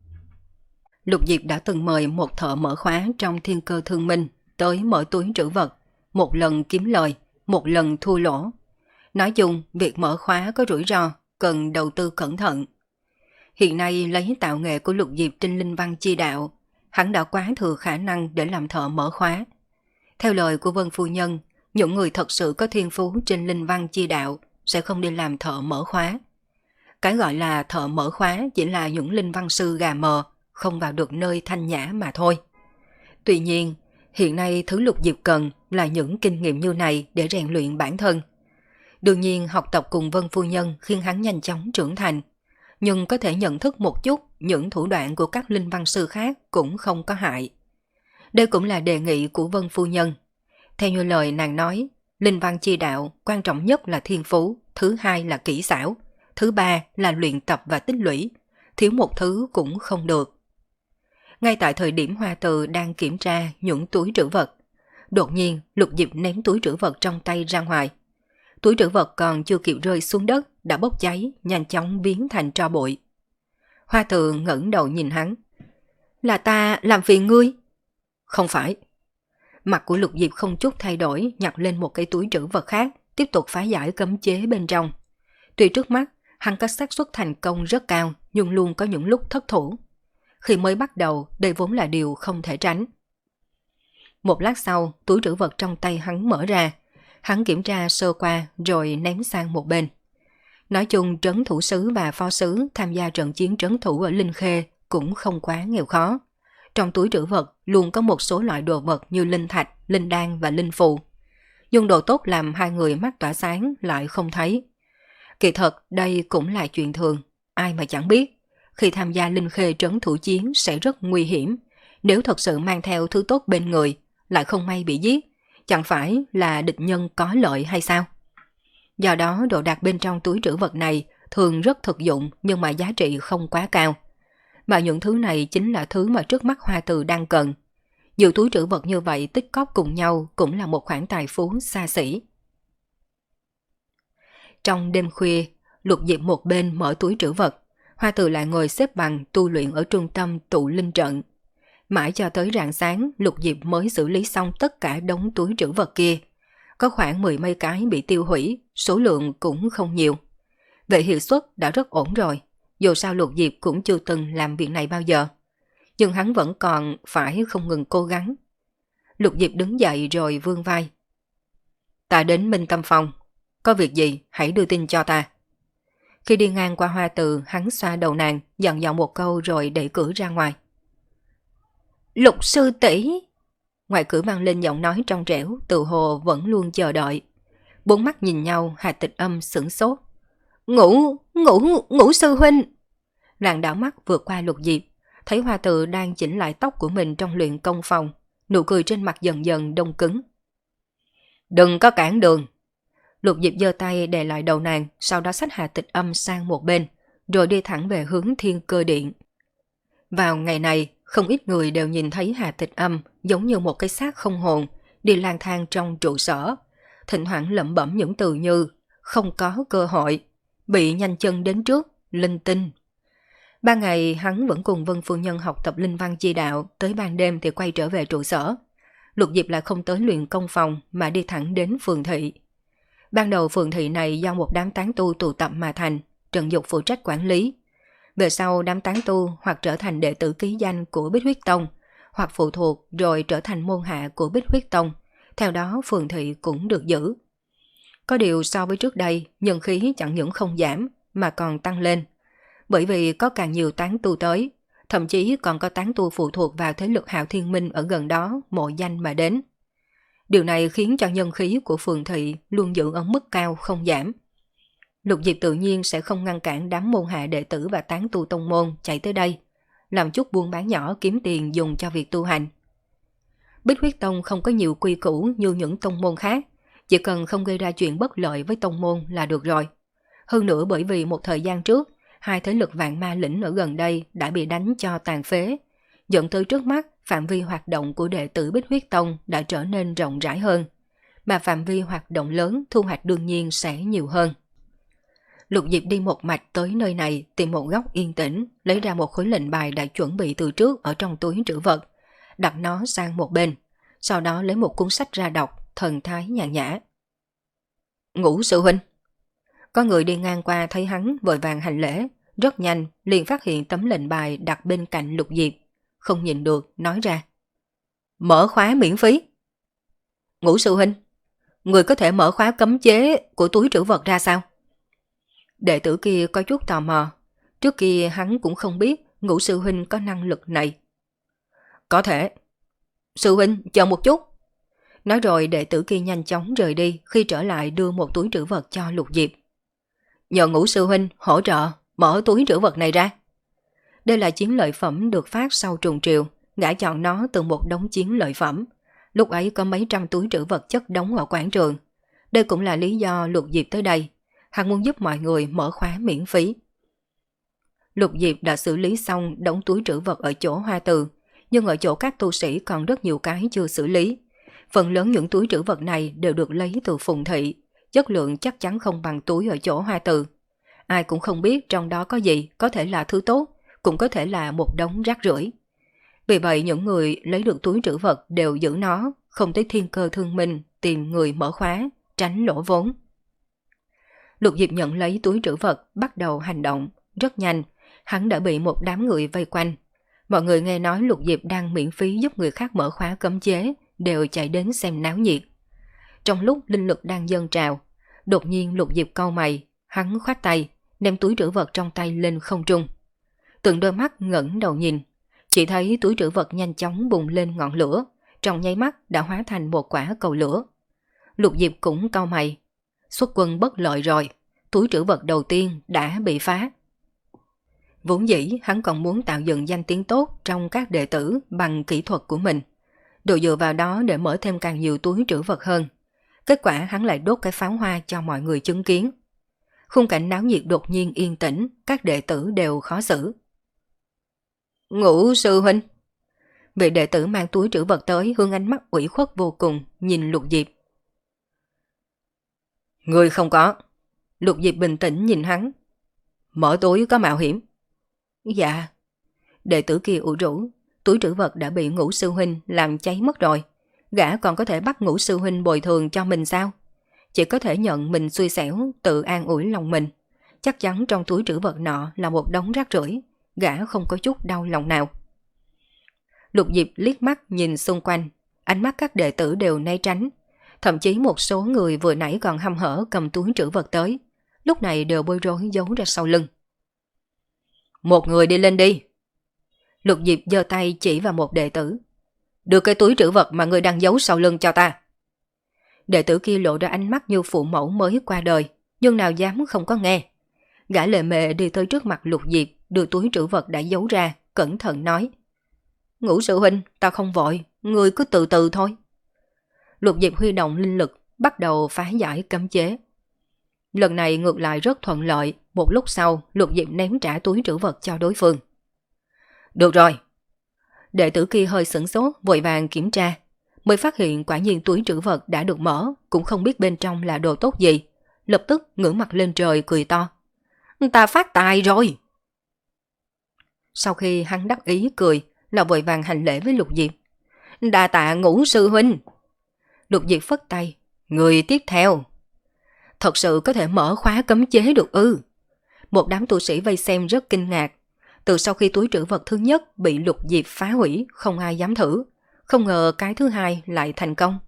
Lục Diệp đã từng mời một thợ mở khóa trong Thiên Cơ Thương Minh tới mở túi trữ vật, một lần kiếm lời, một lần thua lỗ. Nói chung, việc mở khóa có rủi ro, cần đầu tư cẩn thận. Hiện nay lấy tạo nghệ của Lục Diệp trên linh văn chi đạo, hắn đã quá thừa khả năng để làm thợ mở khóa. Theo lời của Vân Phu Nhân, những người thật sự có thiên phú trên linh văn chi đạo sẽ không đi làm thợ mở khóa. Cái gọi là thợ mở khóa chỉ là những linh văn sư gà mờ, không vào được nơi thanh nhã mà thôi. Tuy nhiên, hiện nay thứ Lục Diệp cần là những kinh nghiệm như này để rèn luyện bản thân. Đương nhiên học tập cùng Vân Phu Nhân khiến hắn nhanh chóng trưởng thành, nhưng có thể nhận thức một chút những thủ đoạn của các linh văn sư khác cũng không có hại. Đây cũng là đề nghị của Vân Phu Nhân. Theo như lời nàng nói, linh văn chi đạo quan trọng nhất là thiên phú, thứ hai là kỹ xảo, thứ ba là luyện tập và tích lũy, thiếu một thứ cũng không được. Ngay tại thời điểm Hoa Từ đang kiểm tra những túi trữ vật, đột nhiên Lục Diệp ném túi trữ vật trong tay ra ngoài. Túi trữ vật còn chưa kịp rơi xuống đất đã bốc cháy, nhanh chóng biến thành tro bụi. Hoa Từ ngẩng đầu nhìn hắn. Là ta làm phiền ngươi? Không phải. Mặt của Lục Diệp không chút thay đổi, nhặt lên một cái túi trữ vật khác, tiếp tục phá giải cấm chế bên trong. Tuy trước mắt, hắn có xác suất thành công rất cao, nhưng luôn có những lúc thất thủ. Khi mới bắt đầu, đây vốn là điều không thể tránh. Một lát sau, túi trữ vật trong tay hắn mở ra. Hắn kiểm tra sơ qua rồi ném sang một bên. Nói chung trấn thủ sứ và phó sứ tham gia trận chiến trấn thủ ở Linh Khê cũng không quá nghèo khó. Trong túi trữ vật luôn có một số loại đồ vật như linh thạch, linh đan và linh phù. Nhưng đồ tốt làm hai người mắt tỏa sáng lại không thấy. Kỳ thật đây cũng là chuyện thường, ai mà chẳng biết. Khi tham gia Linh Khê trấn thủ chiến sẽ rất nguy hiểm. Nếu thật sự mang theo thứ tốt bên người, lại không may bị giết, chẳng phải là địch nhân có lợi hay sao? Do đó đồ đạc bên trong túi trữ vật này thường rất thực dụng nhưng mà giá trị không quá cao. Mà những thứ này chính là thứ mà trước mắt Hoa Từ đang cần. Nhiều túi trữ vật như vậy tích cóp cùng nhau cũng là một khoản tài phú xa xỉ. Trong đêm khuya, Lục Diệp một bên mở túi trữ vật, Hoa Từ lại ngồi xếp bằng tu luyện ở trung tâm tụ linh trận. Mãi cho tới rạng sáng, Lục Diệp mới xử lý xong tất cả đống túi trữ vật kia. Có khoảng mười mấy cái bị tiêu hủy, số lượng cũng không nhiều. Về hiệu suất đã rất ổn rồi, dù sao Lục Diệp cũng chưa từng làm việc này bao giờ. Nhưng hắn vẫn còn phải không ngừng cố gắng. Lục Diệp đứng dậy rồi vươn vai. Ta đến Minh Tâm Phòng, có việc gì hãy đưa tin cho ta. Khi đi ngang qua Hoa Từ, hắn xoa đầu nàng, dặn dò một câu rồi đẩy cửa ra ngoài. Lục sư tỷ. Ngoài cửa vang lên giọng nói trong trẻo, tự hồ vẫn luôn chờ đợi. Bốn mắt nhìn nhau, Hà Tịch Âm sửng sốt. Ngũ, ngũ, ngũ sư huynh. Nàng đảo mắt vượt qua Lục Diệp, thấy Hoa Từ đang chỉnh lại tóc của mình trong luyện công phòng, nụ cười trên mặt dần dần đông cứng. Đừng có cản đường. Lục Diệp giơ tay đè lại đầu nàng, sau đó xách Hà Tịch Âm sang một bên, rồi đi thẳng về hướng Thiên Cơ Điện. Vào ngày này, không ít người đều nhìn thấy Hà Tịch Âm giống như một cái xác không hồn, đi lang thang trong trụ sở, thỉnh thoảng lẩm bẩm những từ như không có cơ hội, bị nhanh chân đến trước, linh tinh. Ba ngày hắn vẫn cùng Vân Phu Nhân học tập linh văn chi đạo, tới ban đêm thì quay trở về trụ sở. Lục Diệp lại không tới luyện công phòng mà đi thẳng đến phường thị. Ban đầu phường thị này do một đám tán tu tụ tập mà thành, Trần Dục phụ trách quản lý. Về sau đám tán tu hoặc trở thành đệ tử ký danh của Bích Huyết Tông, hoặc phụ thuộc rồi trở thành môn hạ của Bích Huyết Tông, theo đó phường thị cũng được giữ. Có điều so với trước đây, nhân khí chẳng những không giảm mà còn tăng lên. Bởi vì có càng nhiều tán tu tới, thậm chí còn có tán tu phụ thuộc vào thế lực Hạo Thiên Minh ở gần đó mộ danh mà đến. Điều này khiến cho nhân khí của phường thị luôn giữ ở mức cao không giảm. Lục Diệp tự nhiên sẽ không ngăn cản đám môn hạ đệ tử và tán tu tông môn chạy tới đây, làm chút buôn bán nhỏ kiếm tiền dùng cho việc tu hành. Bích Huyết Tông không có nhiều quy củ như những tông môn khác, chỉ cần không gây ra chuyện bất lợi với tông môn là được rồi. Hơn nữa bởi vì một thời gian trước, hai thế lực Vạn Ma Lĩnh ở gần đây đã bị đánh cho tàn phế, dẫn tới trước mắt phạm vi hoạt động của đệ tử Bích Huyết Tông đã trở nên rộng rãi hơn, mà phạm vi hoạt động lớn thu hoạch đương nhiên sẽ nhiều hơn. Lục Diệp đi một mạch tới nơi này, tìm một góc yên tĩnh, lấy ra một khối lệnh bài đã chuẩn bị từ trước ở trong túi trữ vật, đặt nó sang một bên, sau đó lấy một cuốn sách ra đọc, thần thái nhàn nhã. Ngũ sư huynh. Có người đi ngang qua thấy hắn vội vàng hành lễ, rất nhanh liền phát hiện tấm lệnh bài đặt bên cạnh Lục Diệp, không nhìn được, nói ra. Mở khóa miễn phí. Ngũ sư huynh, người có thể mở khóa cấm chế của túi trữ vật ra sao? Đệ tử kia có chút tò mò, trước kia hắn cũng không biết Ngũ sư huynh có năng lực này. Có thể. Sư huynh, chờ một chút. Nói rồi đệ tử kia nhanh chóng rời đi, khi trở lại đưa một túi trữ vật cho Lục Diệp. Nhờ Ngũ sư huynh hỗ trợ mở túi trữ vật này ra. Đây là chiến lợi phẩm được phát sau trùng triều, gã chọn nó từ một đống chiến lợi phẩm. Lúc ấy có mấy trăm túi trữ vật chất đóng ở quảng trường. Đây cũng là lý do Lục Diệp tới đây. Hắn muốn giúp mọi người mở khóa miễn phí. Lục Diệp đã xử lý xong đống túi trữ vật ở chỗ Hoa Từ, nhưng ở chỗ các tu sĩ còn rất nhiều cái chưa xử lý. Phần lớn những túi trữ vật này đều được lấy từ Phùng Thị, chất lượng chắc chắn không bằng túi ở chỗ Hoa Từ. Ai cũng không biết trong đó có gì, có thể là thứ tốt, cũng có thể là một đống rác rưởi. Vì vậy những người lấy được túi trữ vật đều giữ nó, không tới Thiên Cơ Thương Minh tìm người mở khóa, tránh lỗ vốn. Lục Diệp nhận lấy túi trữ vật, bắt đầu hành động. Rất nhanh, hắn đã bị một đám người vây quanh. Mọi người nghe nói Lục Diệp đang miễn phí giúp người khác mở khóa cấm chế, đều chạy đến xem náo nhiệt. Trong lúc linh lực đang dâng trào, đột nhiên Lục Diệp cau mày, Hắn khoát tay, đem túi trữ vật trong tay lên không trung. Từng đôi mắt ngẩng đầu nhìn, chỉ thấy túi trữ vật nhanh chóng bùng lên ngọn lửa, trong nháy mắt đã hóa thành một quả cầu lửa. Lục Diệp cũng cau mày, xuất quân bất lợi rồi, túi trữ vật đầu tiên đã bị phá. Vốn dĩ hắn còn muốn tạo dựng danh tiếng tốt trong các đệ tử bằng kỹ thuật của mình, đồ dựa vào đó để mở thêm càng nhiều túi trữ vật hơn. Kết quả hắn lại đốt cái pháo hoa cho mọi người chứng kiến. Khung cảnh náo nhiệt đột nhiên yên tĩnh, các đệ tử đều khó xử. Ngũ sư huynh. Vị đệ tử mang túi trữ vật tới hướng ánh mắt ủy khuất vô cùng nhìn Lục Diệp. Người không có. Lục Diệp bình tĩnh nhìn hắn. Mở túi có mạo hiểm. Dạ. Đệ tử kia ủ rũ, túi trữ vật đã bị Ngũ sư huynh làm cháy mất rồi. Gã còn có thể bắt Ngũ sư huynh bồi thường cho mình sao? Chỉ có thể nhận mình xui xẻo, tự an ủi lòng mình. Chắc chắn trong túi trữ vật nọ là một đống rác rưởi, gã không có chút đau lòng nào. Lục Diệp liếc mắt nhìn xung quanh, ánh mắt các đệ tử đều né tránh. Thậm chí một số người vừa nãy còn hăm hở cầm túi trữ vật tới, lúc này đều bối rối giấu ra sau lưng. Một người đi lên đi. Lục Diệp giơ tay chỉ vào một đệ tử. Đưa cái túi trữ vật mà người đang giấu sau lưng cho ta. Đệ tử kia lộ ra ánh mắt như phụ mẫu mới qua đời, nhưng nào dám không có nghe. Gã lệ mệ đi tới trước mặt Lục Diệp, đưa túi trữ vật đã giấu ra, cẩn thận nói. Ngũ sư huynh, ta không vội, người cứ từ từ thôi. Lục Diệp huy động linh lực, bắt đầu phá giải cấm chế. Lần này ngược lại rất thuận lợi, một lúc sau Lục Diệp ném trả túi trữ vật cho đối phương. Được rồi. Đệ tử kia hơi sửng sốt, vội vàng kiểm tra, mới phát hiện quả nhiên túi trữ vật đã được mở, cũng không biết bên trong là đồ tốt gì. Lập tức ngửa mặt lên trời cười to. Ta phát tài rồi. Sau khi hắn đắc ý cười, là vội vàng hành lễ với Lục Diệp. Đa tạ Ngũ sư huynh. Lục Diệp phất tay. Người tiếp theo. Thật sự có thể mở khóa cấm chế được ư? Một đám tu sĩ vây xem rất kinh ngạc. Từ sau khi túi trữ vật thứ nhất bị Lục Diệp phá hủy, không ai dám thử. Không ngờ cái thứ hai lại thành công.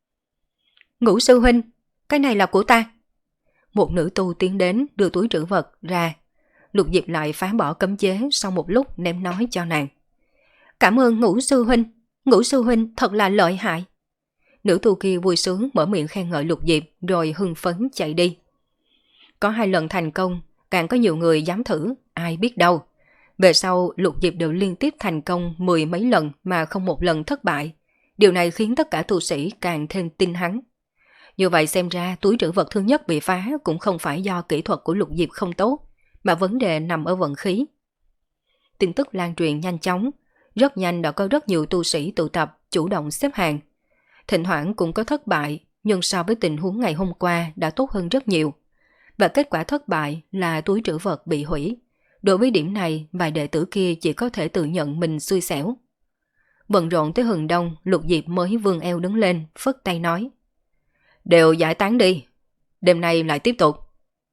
Ngũ sư huynh, cái này là của ta. Một nữ tu tiến đến đưa túi trữ vật ra. Lục Diệp lại phá bỏ cấm chế, sau một lúc ném nói cho nàng. Cảm ơn Ngũ sư huynh, Ngũ sư huynh thật là lợi hại. Nữ tu kia vui sướng mở miệng khen ngợi Lục Diệp rồi hưng phấn chạy đi. Có hai lần thành công, càng có nhiều người dám thử, ai biết đâu. Về sau Lục Diệp đều liên tiếp thành công mười mấy lần mà không một lần thất bại. Điều này khiến tất cả tu sĩ càng thêm tin hắn. Như vậy xem ra túi trữ vật thứ nhất bị phá cũng không phải do kỹ thuật của Lục Diệp không tốt, mà vấn đề nằm ở vận khí. Tin tức lan truyền nhanh chóng, rất nhanh đã có rất nhiều tu sĩ tụ tập chủ động xếp hàng. Thỉnh thoảng cũng có thất bại, nhưng so với tình huống ngày hôm qua đã tốt hơn rất nhiều. Và kết quả thất bại là túi trữ vật bị hủy. Đối với điểm này, vài đệ tử kia chỉ có thể tự nhận mình xui xẻo. Bận rộn tới hừng đông, Lục Diệp mới vươn eo đứng lên, phất tay nói. Đều giải tán đi, đêm nay lại tiếp tục.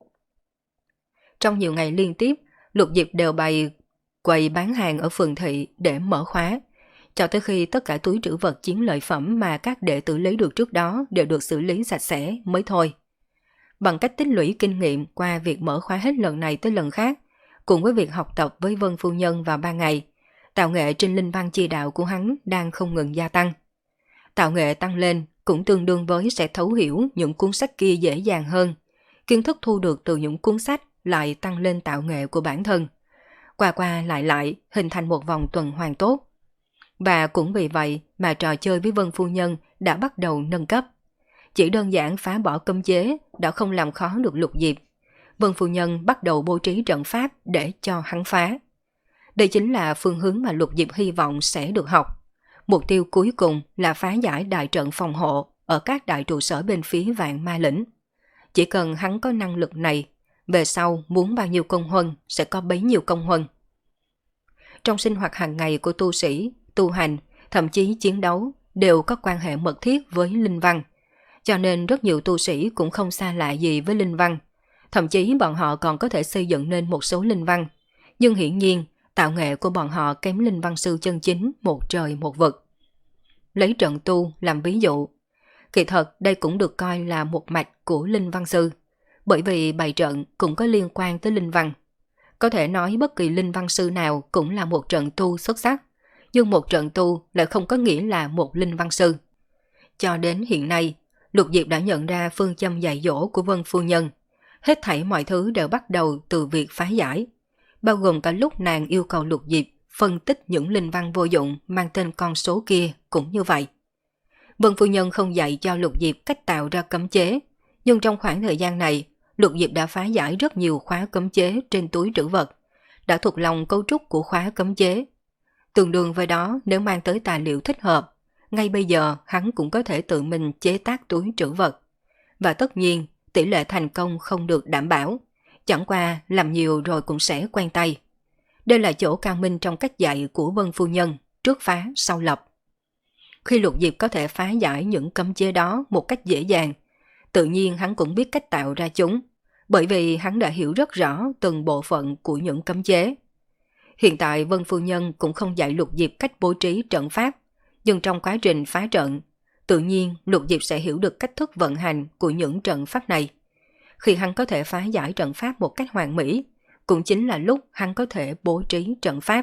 Trong nhiều ngày liên tiếp, Lục Diệp đều bày quầy bán hàng ở phường thị để mở khóa, cho tới khi tất cả túi trữ vật chiến lợi phẩm mà các đệ tử lấy được trước đó đều được xử lý sạch sẽ mới thôi. Bằng cách tích lũy kinh nghiệm qua việc mở khóa hết lần này tới lần khác, cùng với việc học tập với Vân Phu Nhân vào ba ngày, tạo nghệ trên linh văn chi đạo của hắn đang không ngừng gia tăng. Tạo nghệ tăng lên cũng tương đương với sẽ thấu hiểu những cuốn sách kia dễ dàng hơn. Kiến thức thu được từ những cuốn sách lại tăng lên tạo nghệ của bản thân. Qua qua lại lại hình thành một vòng tuần hoàn tốt. Và cũng vì vậy mà trò chơi với Vân Phu Nhân đã bắt đầu nâng cấp. Chỉ đơn giản phá bỏ cấm chế đã không làm khó được Lục Diệp. Vân Phu Nhân bắt đầu bố trí trận pháp để cho hắn phá. Đây chính là phương hướng mà Lục Diệp hy vọng sẽ được học. Mục tiêu cuối cùng là phá giải đại trận phòng hộ ở các đại trụ sở bên phía Vạn Ma Lĩnh. Chỉ cần hắn có năng lực này, về sau muốn bao nhiêu công huân sẽ có bấy nhiêu công huân. Trong sinh hoạt hàng ngày của tu sĩ, tu hành, thậm chí chiến đấu đều có quan hệ mật thiết với linh văn. Cho nên rất nhiều tu sĩ cũng không xa lạ gì với linh văn. Thậm chí bọn họ còn có thể xây dựng nên một số linh văn. Nhưng hiển nhiên, tạo nghệ của bọn họ kém linh văn sư chân chính một trời một vực. Lấy trận tu làm ví dụ. Kỳ thật đây cũng được coi là một mạch của linh văn sư. bởi vì bày trận cũng có liên quan tới linh văn. Có thể nói bất kỳ linh văn sư nào cũng là một trận tu xuất sắc, nhưng một trận tu lại không có nghĩa là một linh văn sư. Cho đến hiện nay, Lục Diệp đã nhận ra phương châm dạy dỗ của Vân Phu Nhân. Hết thảy mọi thứ đều bắt đầu từ việc phá giải, bao gồm cả lúc nàng yêu cầu Lục Diệp phân tích những linh văn vô dụng mang tên con số kia cũng như vậy. Vân Phu Nhân không dạy cho Lục Diệp cách tạo ra cấm chế, nhưng trong khoảng thời gian này, Lục Diệp đã phá giải rất nhiều khóa cấm chế trên túi trữ vật, đã thuộc lòng cấu trúc của khóa cấm chế. Tương đương với đó, nếu mang tới tài liệu thích hợp, ngay bây giờ hắn cũng có thể tự mình chế tác túi trữ vật. Và tất nhiên, tỷ lệ thành công không được đảm bảo, chẳng qua làm nhiều rồi cũng sẽ quen tay. Đây là chỗ cao minh trong cách dạy của Vân Phu Nhân, trước phá sau lập. Khi Lục Diệp có thể phá giải những cấm chế đó một cách dễ dàng, tự nhiên hắn cũng biết cách tạo ra chúng, bởi vì hắn đã hiểu rất rõ từng bộ phận của những cấm chế. Hiện tại Vân Phu Nhân cũng không dạy Lục Diệp cách bố trí trận pháp, nhưng trong quá trình phá trận, tự nhiên Lục Diệp sẽ hiểu được cách thức vận hành của những trận pháp này. Khi hắn có thể phá giải trận pháp một cách hoàn mỹ, cũng chính là lúc hắn có thể bố trí trận pháp.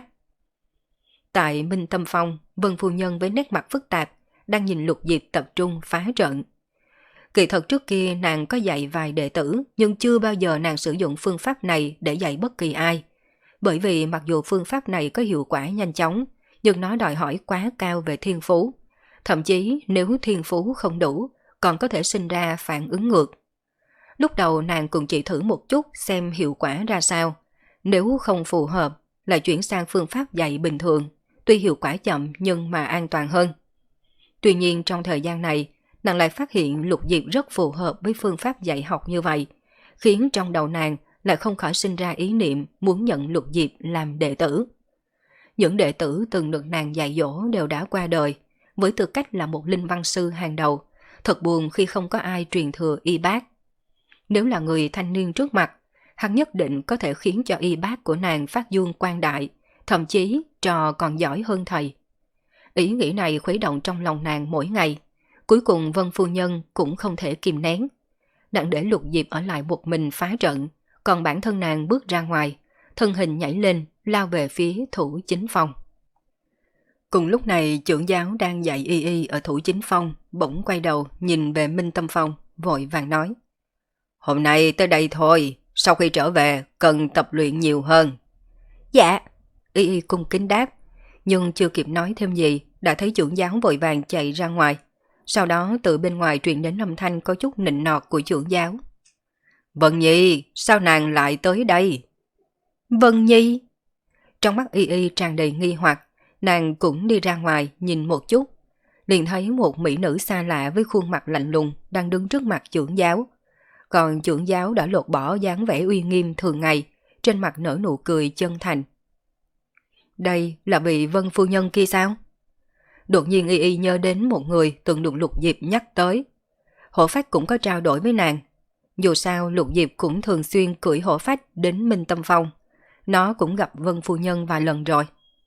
Tại Minh Tâm Phong, Vân Phu Nhân với nét mặt phức tạp đang nhìn Lục Diệp tập trung phá trận. Kỳ thật trước kia nàng có dạy vài đệ tử, nhưng chưa bao giờ nàng sử dụng phương pháp này để dạy bất kỳ ai. Bởi vì mặc dù phương pháp này có hiệu quả nhanh chóng, nhưng nó đòi hỏi quá cao về thiên phú. Thậm chí nếu thiên phú không đủ, còn có thể sinh ra phản ứng ngược. Lúc đầu nàng cũng chỉ thử một chút xem hiệu quả ra sao. Nếu không phù hợp, lại chuyển sang phương pháp dạy bình thường, tuy hiệu quả chậm nhưng mà an toàn hơn. Tuy nhiên trong thời gian này, nàng lại phát hiện Lục Diệp rất phù hợp với phương pháp dạy học như vậy, khiến trong đầu nàng lại không khỏi sinh ra ý niệm muốn nhận Lục Diệp làm đệ tử. Những đệ tử từng được nàng dạy dỗ đều đã qua đời, với tư cách là một linh văn sư hàng đầu, thật buồn khi không có ai truyền thừa y bác. Nếu là người thanh niên trước mặt, hắn nhất định có thể khiến cho y bác của nàng phát dương quang đại, thậm chí trò còn giỏi hơn thầy. Ý nghĩ này khuấy động trong lòng nàng mỗi ngày. Cuối cùng Vân Phu Nhân cũng không thể kìm nén. Nàng để Lục Diệp ở lại một mình phá trận, còn bản thân nàng bước ra ngoài, thân hình nhảy lên, lao về phía thủ chính phong. Cùng lúc này trưởng giáo đang dạy y y ở thủ chính phong, bỗng quay đầu nhìn về Minh Tâm Phong, vội vàng nói: "Hôm nay tới đây thôi, sau khi trở về cần tập luyện nhiều hơn." "Dạ." Y y cung kính đáp, nhưng chưa kịp nói thêm gì, đã thấy trưởng giáo vội vàng chạy ra ngoài. Sau đó từ bên ngoài truyền đến âm thanh có chút nịnh nọt của trưởng giáo: "Vân Nhi, sao nàng lại tới đây?" "Vân Nhi?" Trong mắt y y tràn đầy nghi hoặc, nàng cũng đi ra ngoài nhìn một chút, liền thấy một mỹ nữ xa lạ với khuôn mặt lạnh lùng đang đứng trước mặt trưởng giáo. Còn trưởng giáo đã lột bỏ dáng vẻ uy nghiêm thường ngày, trên mặt nở nụ cười chân thành. "Đây là vị Vân Phu Nhân kia sao?" Đột nhiên y y nhớ đến một người từng được Lục Diệp nhắc tới. Hổ phách cũng có trao đổi với nàng. Dù sao Lục Diệp cũng thường xuyên cưỡi hổ phách đến Minh Tâm Phong. Nó cũng gặp Vân Phu Nhân vài lần rồi.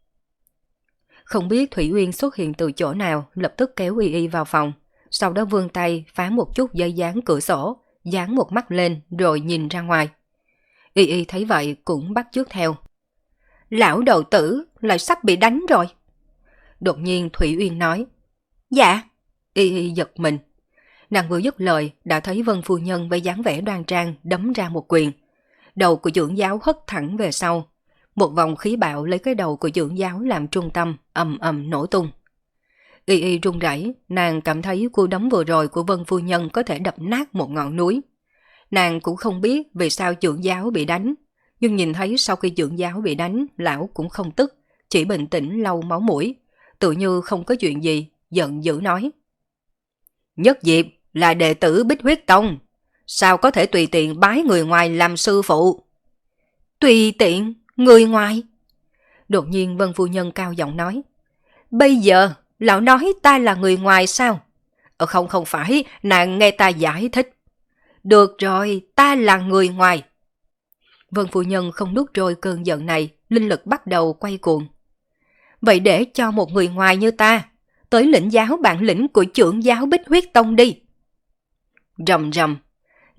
Không biết Thủy Uyên xuất hiện từ chỗ nào, lập tức kéo y y vào phòng. Sau đó vươn tay phá một chút dây dán cửa sổ, dán một mắt lên rồi nhìn ra ngoài. Y y thấy vậy cũng bắt chước theo. "Lão đầu tử lại sắp bị đánh rồi." Đột nhiên Thủy Uyên nói. "Dạ." Y y giật mình. Nàng vừa dứt lời đã thấy Vân Phu Nhân với dáng vẻ đoan trang đấm ra một quyền. Đầu của trưởng giáo hất thẳng về sau. Một vòng khí bạo lấy cái đầu của trưởng giáo làm trung tâm, ầm ầm nổ tung. Y y run rẩy, nàng cảm thấy cú đấm vừa rồi của Vân Phu Nhân có thể đập nát một ngọn núi. Nàng cũng không biết vì sao trưởng giáo bị đánh, nhưng nhìn thấy sau khi trưởng giáo bị đánh, lão cũng không tức, chỉ bình tĩnh lau máu mũi, tự như không có chuyện gì, giận dữ nói: "Nhất Diệp là đệ tử Bích Huyết Tông, sao có thể tùy tiện bái người ngoài làm sư phụ?" "Tùy tiện? Người ngoài?" Đột nhiên Vân Phu Nhân cao giọng nói: "Bây giờ lão nói ta là người ngoài sao?" Ờ không không phải, nàng nghe ta giải thích." "Được rồi, ta là người ngoài." Vân Phu Nhân không nuốt trôi cơn giận này, linh lực bắt đầu quay cuồng. "Vậy để cho một người ngoài như ta tới lĩnh giáo bản lĩnh của trưởng giáo Bích Huyết Tông đi." Rầm rầm,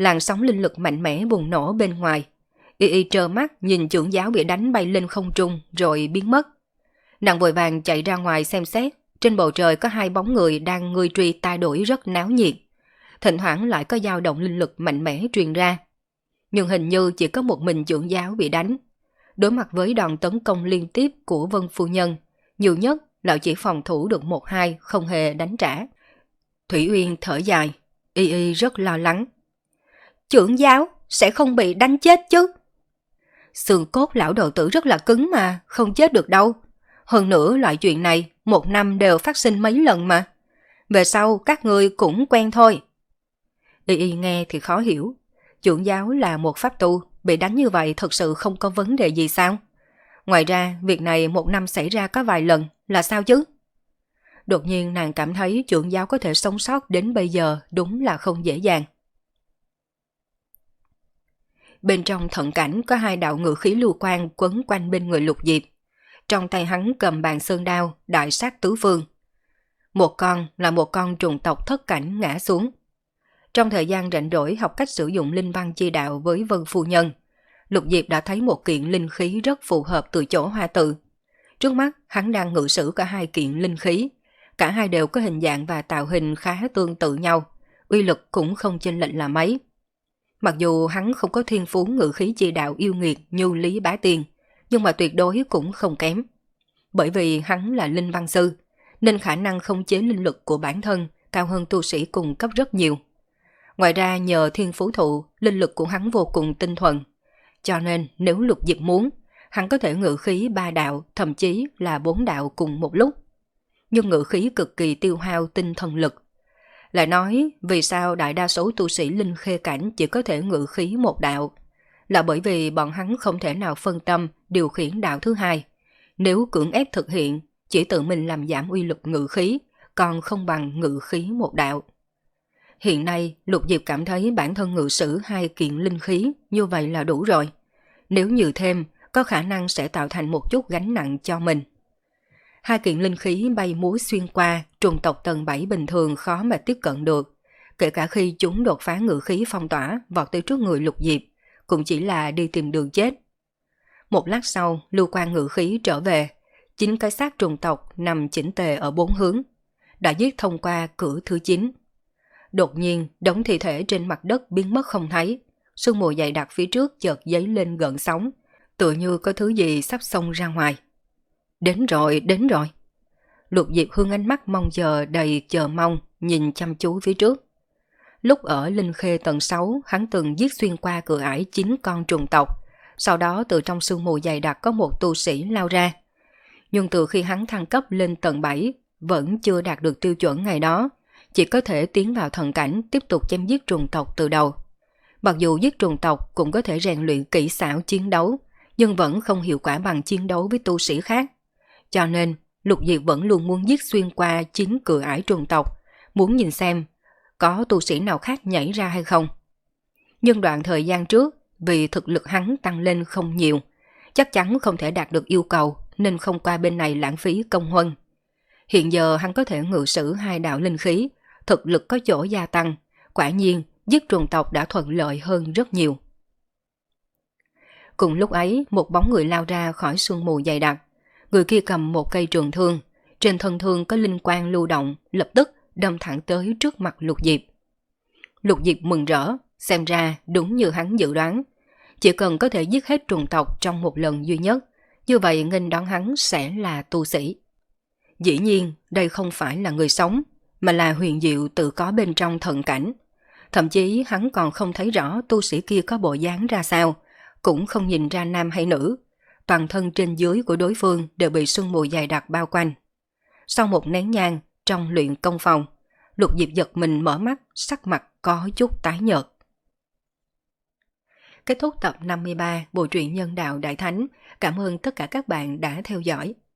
làn sóng linh lực mạnh mẽ bùng nổ bên ngoài. Y Y trơ mắt nhìn trưởng giáo bị đánh bay lên không trung rồi biến mất. Nàng vội vàng chạy ra ngoài xem xét, trên bầu trời có hai bóng người đang ngươi truy ta đuổi rất náo nhiệt. Thỉnh thoảng lại có dao động linh lực mạnh mẽ truyền ra. Nhưng hình như chỉ có một mình trưởng giáo bị đánh. Đối mặt với đòn tấn công liên tiếp của Vân phu nhân, nhiều nhất lão chỉ phòng thủ được một hai, không hề đánh trả. Thủy Uyên thở dài, Y Y rất lo lắng. Trưởng giáo sẽ không bị đánh chết chứ? Xương cốt lão đầu tử rất là cứng mà, không chết được đâu. Hơn nữa loại chuyện này một năm đều phát sinh mấy lần mà. Về sau các ngươi cũng quen thôi. Y Y nghe thì khó hiểu. Trưởng giáo là một pháp tu, bị đánh như vậy thật sự không có vấn đề gì sao? Ngoài ra việc này một năm xảy ra có vài lần là sao chứ? Đột nhiên nàng cảm thấy trưởng giáo có thể sống sót đến bây giờ đúng là không dễ dàng. Bên trong thận cảnh có hai đạo ngự khí lưu quang quấn quanh bên người Lục Diệp. Trong tay hắn cầm bàn sơn đao, đại sát tứ phương. Một con là một con trùng tộc thất cảnh ngã xuống. Trong thời gian rảnh rỗi học cách sử dụng linh văn chi đạo với Vân phu nhân, Lục Diệp đã thấy một kiện linh khí rất phù hợp từ chỗ hoa tự. Trước mắt hắn đang ngự sử cả hai kiện linh khí. Cả hai đều có hình dạng và tạo hình khá tương tự nhau, uy lực cũng không chênh lệch là mấy. Mặc dù hắn không có thiên phú ngự khí chi đạo yêu nghiệt như Lý Bá Tiên, nhưng mà tuyệt đối cũng không kém. Bởi vì hắn là linh văn sư, nên khả năng khống chế linh lực của bản thân cao hơn tu sĩ cùng cấp rất nhiều. Ngoài ra nhờ thiên phú thụ, linh lực của hắn vô cùng tinh thuần. Cho nên nếu Lục Diệp muốn, hắn có thể ngự khí ba đạo, thậm chí là bốn đạo cùng một lúc. Nhưng ngự khí cực kỳ tiêu hao tinh thần lực. Lại nói vì sao đại đa số tu sĩ linh khê cảnh chỉ có thể ngự khí một đạo, là bởi vì bọn hắn không thể nào phân tâm điều khiển đạo thứ hai. Nếu cưỡng ép thực hiện, chỉ tự mình làm giảm uy lực ngự khí, còn không bằng ngự khí một đạo. Hiện nay Lục Diệp cảm thấy bản thân ngự sử hai kiện linh khí như vậy là đủ rồi. Nếu nhiều thêm, có khả năng sẽ tạo thành một chút gánh nặng cho mình. Hai kiện linh khí bay múa xuyên qua, trùng tộc tầng bảy bình thường khó mà tiếp cận được. Kể cả khi chúng đột phá ngự khí phong tỏa vọt tới trước người Lục Diệp, cũng chỉ là đi tìm đường chết. Một lát sau, lưu quan ngự khí trở về. Chín cái xác trùng tộc nằm chỉnh tề ở bốn hướng. Đã giết thông qua cửa thứ chín. Đột nhiên, đống thi thể trên mặt đất biến mất không thấy. Sương mù dày đặc phía trước chợt dấy lên gợn sóng, tựa như có thứ gì sắp xông ra ngoài. Đến rồi, đến rồi. Lục Diệp hướng ánh mắt mong chờ đầy chờ mong, nhìn chăm chú phía trước. Lúc ở Linh Khê tầng sáu, hắn từng giết xuyên qua cửa ải chín con trùng tộc. Sau đó từ trong sương mù dày đặc có một tu sĩ lao ra. Nhưng từ khi hắn thăng cấp lên tầng bảy, vẫn chưa đạt được tiêu chuẩn ngày đó. Chỉ có thể tiến vào thần cảnh tiếp tục chém giết trùng tộc từ đầu. Mặc dù giết trùng tộc cũng có thể rèn luyện kỹ xảo chiến đấu, nhưng vẫn không hiệu quả bằng chiến đấu với tu sĩ khác. Cho nên, Lục Diệp vẫn luôn muốn giết xuyên qua chín cửa ải trùng tộc, muốn nhìn xem có tu sĩ nào khác nhảy ra hay không. Nhưng đoạn thời gian trước, vì thực lực hắn tăng lên không nhiều, chắc chắn không thể đạt được yêu cầu nên không qua bên này lãng phí công huân. Hiện giờ hắn có thể ngự sử hai đạo linh khí, thực lực có chỗ gia tăng, quả nhiên giết trùng tộc đã thuận lợi hơn rất nhiều. Cùng lúc ấy, một bóng người lao ra khỏi sương mù dày đặc. Người kia cầm một cây trường thương, trên thân thương có linh quang lưu động, lập tức đâm thẳng tới trước mặt Lục Diệp. Lục Diệp mừng rỡ, xem ra đúng như hắn dự đoán. Chỉ cần có thể giết hết trùng tộc trong một lần duy nhất, như vậy nghênh đón hắn sẽ là tu sĩ. Dĩ nhiên, đây không phải là người sống, mà là huyền diệu tự có bên trong thần cảnh. Thậm chí hắn còn không thấy rõ tu sĩ kia có bộ dáng ra sao, cũng không nhìn ra nam hay nữ. Toàn thân trên dưới của đối phương đều bị sương mù dày đặc bao quanh. Sau một nén nhang, trong luyện công phòng, Lục Diệp giật mình mở mắt, sắc mặt có chút tái nhợt. Kết thúc tập năm mươi ba Bộ truyện Nhân Đạo Đại Thánh. Cảm ơn tất cả các bạn đã theo dõi.